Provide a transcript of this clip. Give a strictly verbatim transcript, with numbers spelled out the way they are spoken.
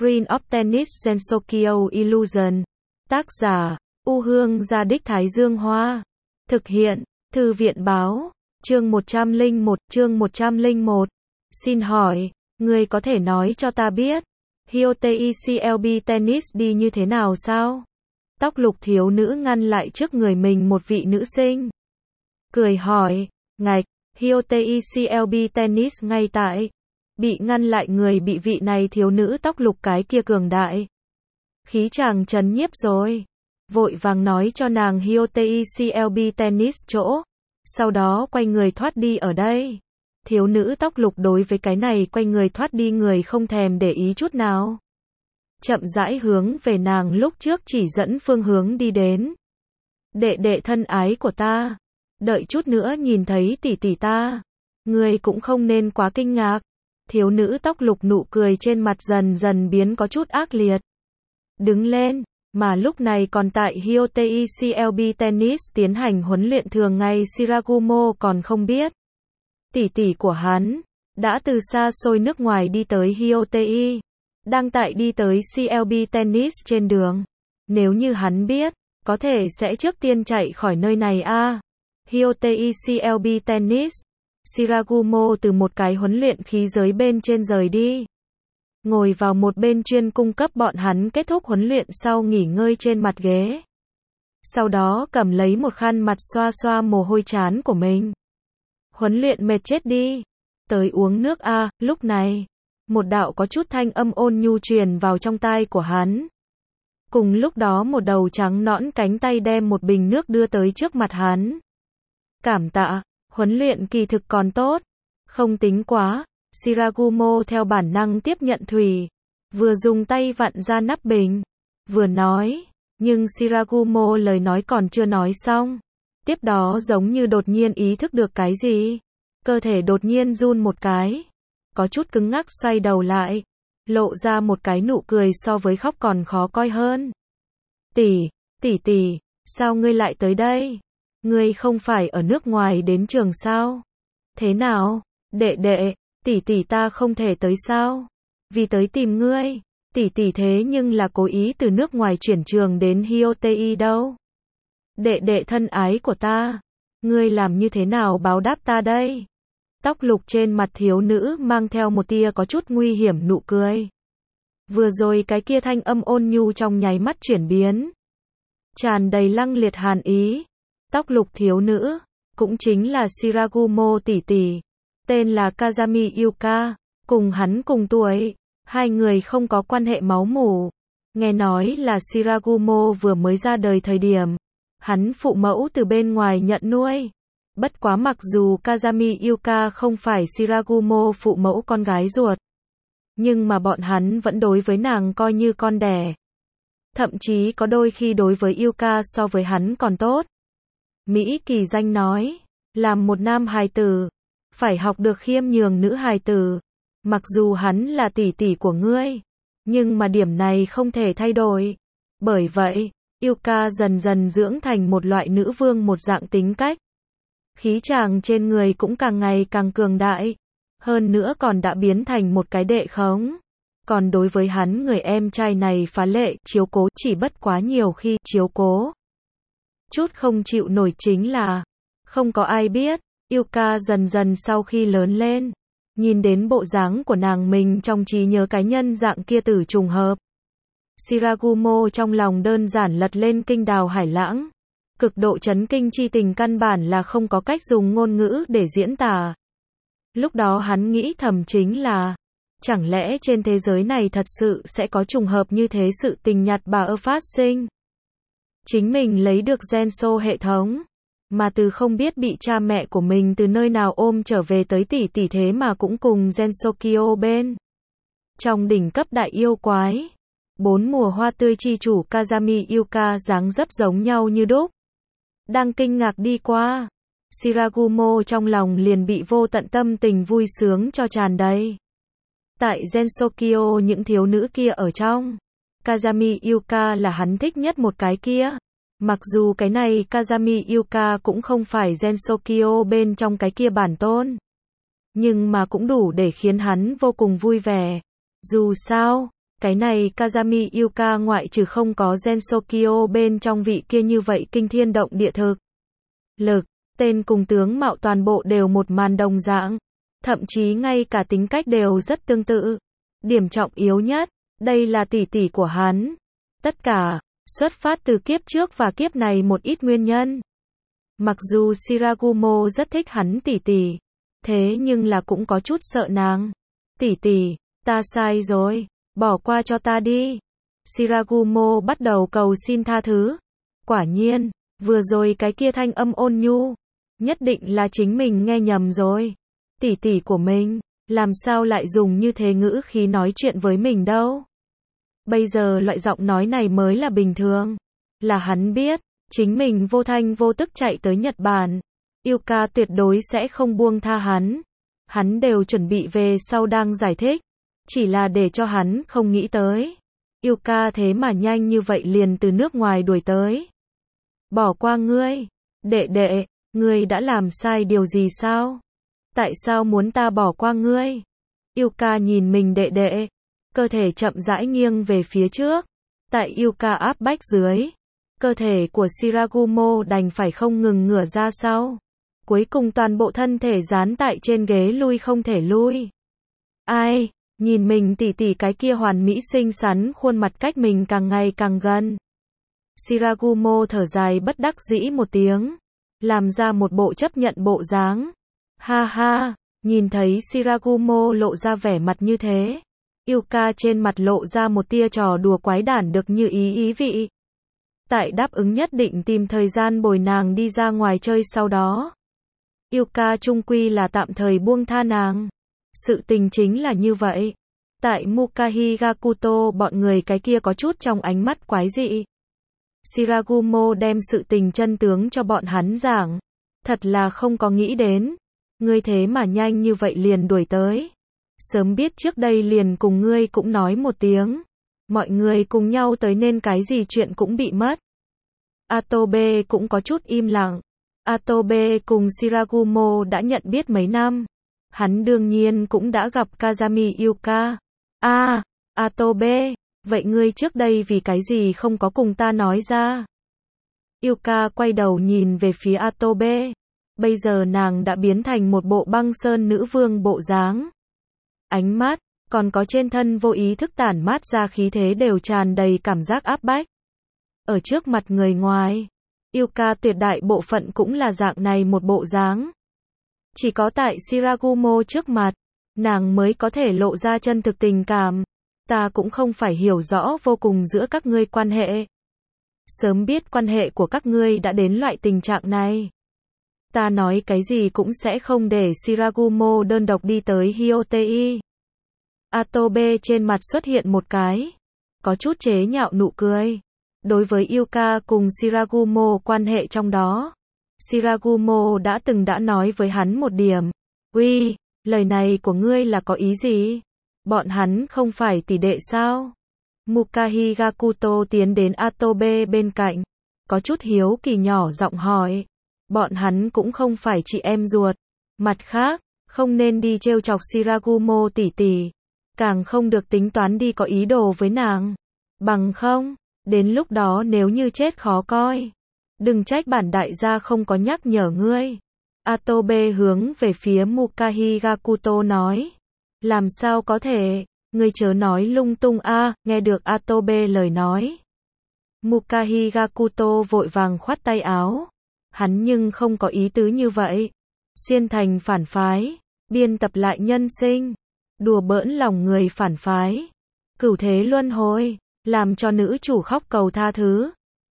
Screen of Tennis Gensokyo Illusion. Tác giả, U Hương Gia Đích Thái Dương Hoa. Thực hiện, Thư viện Báo. Chương một trăm lẻ một, chương một trăm lẻ một. Xin hỏi, người có thể nói cho ta biết, Hyotei xê lờ bê Tennis đi như thế nào sao? Tóc lục thiếu nữ ngăn lại trước người mình một vị nữ sinh. Cười hỏi, ngạch, Hyotei xê lờ bê Tennis ngay tại. Bị ngăn lại người bị vị này thiếu nữ tóc lục cái kia cường đại. Khí chàng chấn nhiếp rồi. Vội vàng nói cho nàng Hyotei xê lờ bê Tennis chỗ. Sau đó quay người thoát đi ở đây. Thiếu nữ tóc lục đối với cái này quay người thoát đi người không thèm để ý chút nào. Chậm rãi hướng về nàng lúc trước chỉ dẫn phương hướng đi đến. Đệ đệ thân ái của ta. Đợi chút nữa nhìn thấy tỷ tỷ ta. Người cũng không nên quá kinh ngạc. Thiếu nữ tóc lục nụ cười trên mặt dần dần biến có chút ác liệt. Đứng lên, mà lúc này còn tại Hyotei xê lờ bê Tennis tiến hành huấn luyện thường ngày Shirakumo còn không biết. Tỷ tỷ của hắn, đã từ xa xôi nước ngoài đi tới Hyotei, đang tại đi tới xê lờ bê Tennis trên đường. Nếu như hắn biết, có thể sẽ trước tiên chạy khỏi nơi này a. À. Hyotei xê lờ bê Tennis. Shirakumo từ một cái huấn luyện khí giới bên trên rời đi. Ngồi vào một bên chuyên cung cấp bọn hắn kết thúc huấn luyện sau nghỉ ngơi trên mặt ghế. Sau đó cầm lấy một khăn mặt xoa xoa mồ hôi trán của mình. Huấn luyện mệt chết đi. Tới uống nước a. À. Lúc này, một đạo có chút thanh âm ôn nhu truyền vào trong tai của hắn. Cùng lúc đó một đầu trắng nõn cánh tay đem một bình nước đưa tới trước mặt hắn. Cảm tạ. Huấn luyện kỳ thực còn tốt. Không tính quá. Shirakumo theo bản năng tiếp nhận thủy. Vừa dùng tay vặn ra nắp bình. Vừa nói. Nhưng Shirakumo lời nói còn chưa nói xong. Tiếp đó giống như đột nhiên ý thức được cái gì. Cơ thể đột nhiên run một cái. Có chút cứng ngắc xoay đầu lại. Lộ ra một cái nụ cười so với khóc còn khó coi hơn. Tỷ, tỷ tỷ, sao ngươi lại tới đây? Ngươi không phải ở nước ngoài đến trường sao? Thế nào? Đệ đệ, tỷ tỷ ta không thể tới sao? Vì tới tìm ngươi, tỷ tỷ thế nhưng là cố ý từ nước ngoài chuyển trường đến Hyotei đâu. Đệ đệ thân ái của ta, ngươi làm như thế nào báo đáp ta đây? Tóc lục trên mặt thiếu nữ mang theo một tia có chút nguy hiểm nụ cười. Vừa rồi cái kia thanh âm ôn nhu trong nháy mắt chuyển biến. Tràn đầy lăng liệt hàn ý. Tóc lục thiếu nữ, cũng chính là Shirakumo tỷ tỷ, tên là Kazami Yuka, cùng hắn cùng tuổi, hai người không có quan hệ máu mủ. Nghe nói là Shirakumo vừa mới ra đời thời điểm, hắn phụ mẫu từ bên ngoài nhận nuôi. Bất quá mặc dù Kazami Yuka không phải Shirakumo phụ mẫu con gái ruột, nhưng mà bọn hắn vẫn đối với nàng coi như con đẻ. Thậm chí có đôi khi đối với Yuka so với hắn còn tốt. Mỹ Kỳ Danh nói, làm một nam hài tử, phải học được khiêm nhường nữ hài tử. Mặc dù hắn là tỷ tỷ của ngươi, nhưng mà điểm này không thể thay đổi. Bởi vậy, Yuka dần dần dưỡng thành một loại nữ vương một dạng tính cách. Khí chàng trên người cũng càng ngày càng cường đại. Hơn nữa còn đã biến thành một cái đệ khống. Còn đối với hắn người em trai này phá lệ, chiếu cố chỉ bất quá nhiều khi chiếu cố. Chút không chịu nổi chính là, không có ai biết, Yuka dần dần sau khi lớn lên, nhìn đến bộ dáng của nàng mình trong trí nhớ cá nhân dạng kia tử trùng hợp. Shirakumo trong lòng đơn giản lật lên kinh đào hải lãng, cực độ chấn kinh chi tình căn bản là không có cách dùng ngôn ngữ để diễn tả. Lúc đó hắn nghĩ thầm chính là, chẳng lẽ trên thế giới này thật sự sẽ có trùng hợp như thế sự tình nhạt bà ơ phát sinh. Chính mình lấy được Genso hệ thống, mà từ không biết bị cha mẹ của mình từ nơi nào ôm trở về tới tỷ tỷ thế mà cũng cùng Gensokyo bên. Trong đỉnh cấp đại yêu quái, bốn mùa hoa tươi chi chủ Kazami Yuka dáng dấp giống nhau như đúc. Đang kinh ngạc đi qua, Shirakumo trong lòng liền bị vô tận tâm tình vui sướng cho tràn đầy. Tại Gensokyo những thiếu nữ kia ở trong, Kazami Yuka là hắn thích nhất một cái kia. Mặc dù cái này Kazami Yuka cũng không phải Gensokyo bên trong cái kia bản tôn. Nhưng mà cũng đủ để khiến hắn vô cùng vui vẻ. Dù sao, Cái này Kazami Yuka ngoại trừ không có Gensokyo bên trong vị kia như vậy kinh thiên động địa thực. Lực, tên cùng tướng mạo toàn bộ đều một màn đồng dạng. Thậm chí ngay cả tính cách đều rất tương tự. Điểm trọng yếu nhất, đây là tỷ tỷ của hắn. Tất cả, xuất phát từ kiếp trước và kiếp này một ít nguyên nhân. Mặc dù Shirakumo rất thích hắn tỷ tỷ, thế nhưng là cũng có chút sợ nàng. Tỷ tỷ, ta sai rồi, bỏ qua cho ta đi. Shirakumo bắt đầu cầu xin tha thứ. Quả nhiên, vừa rồi cái kia thanh âm ôn nhu, nhất định là chính mình nghe nhầm rồi. Tỷ tỷ của mình, làm sao lại dùng như thế ngữ khí nói chuyện với mình đâu. Bây giờ loại giọng nói này mới là bình thường. Là hắn biết, chính mình vô thanh vô tức chạy tới Nhật Bản. Yuka tuyệt đối sẽ không buông tha hắn. Hắn đều chuẩn bị về sau đang giải thích. Chỉ là để cho hắn không nghĩ tới. Yuka thế mà nhanh như vậy liền từ nước ngoài đuổi tới. Bỏ qua ngươi. Đệ đệ, ngươi đã làm sai điều gì sao? Tại sao muốn ta bỏ qua ngươi? Yuka nhìn mình đệ đệ. Cơ thể chậm rãi nghiêng về phía trước. Tại Yuka áp bách dưới, cơ thể của Shirakumo đành phải không ngừng ngửa ra sau. Cuối cùng toàn bộ thân thể dán tại trên ghế lui không thể lui. Ai, nhìn mình tỉ tỉ cái kia hoàn mỹ xinh xắn khuôn mặt cách mình càng ngày càng gần. Shirakumo thở dài bất đắc dĩ một tiếng. Làm ra một bộ chấp nhận bộ dáng. Ha ha, nhìn thấy Shirakumo lộ ra vẻ mặt như thế. Yuka trên mặt lộ ra một tia trò đùa quái đản được như ý ý vị. Tại đáp ứng nhất định tìm thời gian bồi nàng đi ra ngoài chơi sau đó. Yuka chung quy là tạm thời buông tha nàng. Sự tình chính là như vậy. Tại Mukahigakuto bọn người cái kia có chút trong ánh mắt quái dị. Shirakumo đem sự tình chân tướng cho bọn hắn giảng. Thật là không có nghĩ đến. Ngươi thế mà nhanh như vậy liền đuổi tới. Sớm biết trước đây liền cùng ngươi cũng nói một tiếng. Mọi người cùng nhau tới nên cái gì chuyện cũng bị mất. Atobe cũng có chút im lặng. Atobe cùng Shirakumo đã nhận biết mấy năm. Hắn đương nhiên cũng đã gặp Kazami Yuka. À, Atobe, vậy ngươi trước đây vì cái gì không có cùng ta nói ra? Yuka quay đầu nhìn về phía Atobe. Bây giờ nàng đã biến thành một bộ băng sơn nữ vương bộ dáng. Ánh mắt, còn có trên thân vô ý thức tản mát ra khí thế đều tràn đầy cảm giác áp bách. Ở trước mặt người ngoài, Yuka tuyệt đại bộ phận cũng là dạng này một bộ dáng. Chỉ có tại Shirakumo trước mặt, nàng mới có thể lộ ra chân thực tình cảm. Ta cũng không phải hiểu rõ vô cùng giữa các ngươi quan hệ. Sớm biết quan hệ của các ngươi đã đến loại tình trạng này. Ta nói cái gì cũng sẽ không để Shirakumo đơn độc đi tới Hyotei. Atobe trên mặt xuất hiện một cái. Có chút chế nhạo nụ cười. Đối với Yuka cùng Shirakumo quan hệ trong đó. Shirakumo đã từng đã nói với hắn một điểm. Uy, lời này của ngươi là có ý gì? Bọn hắn không phải tỷ đệ sao? Mukahigakuto tiến đến Atobe bên cạnh. Có chút hiếu kỳ nhỏ giọng hỏi. Bọn hắn cũng không phải chị em ruột. Mặt khác, không nên đi trêu chọc Shirakumo tỷ tỷ. Càng không được tính toán đi có ý đồ với nàng. Bằng không, đến lúc đó nếu như chết khó coi. Đừng trách bản đại gia không có nhắc nhở ngươi. Atobe hướng về phía Mukahigakuto nói. Làm sao có thể, ngươi chớ nói lung tung a. Nghe được Atobe lời nói. Mukahigakuto vội vàng khoát tay áo. Hắn nhưng không có ý tứ như vậy. Xuyên thành phản phái, biên tập lại nhân sinh, đùa bỡn lòng người phản phái, cửu thế luân hồi, làm cho nữ chủ khóc cầu tha thứ.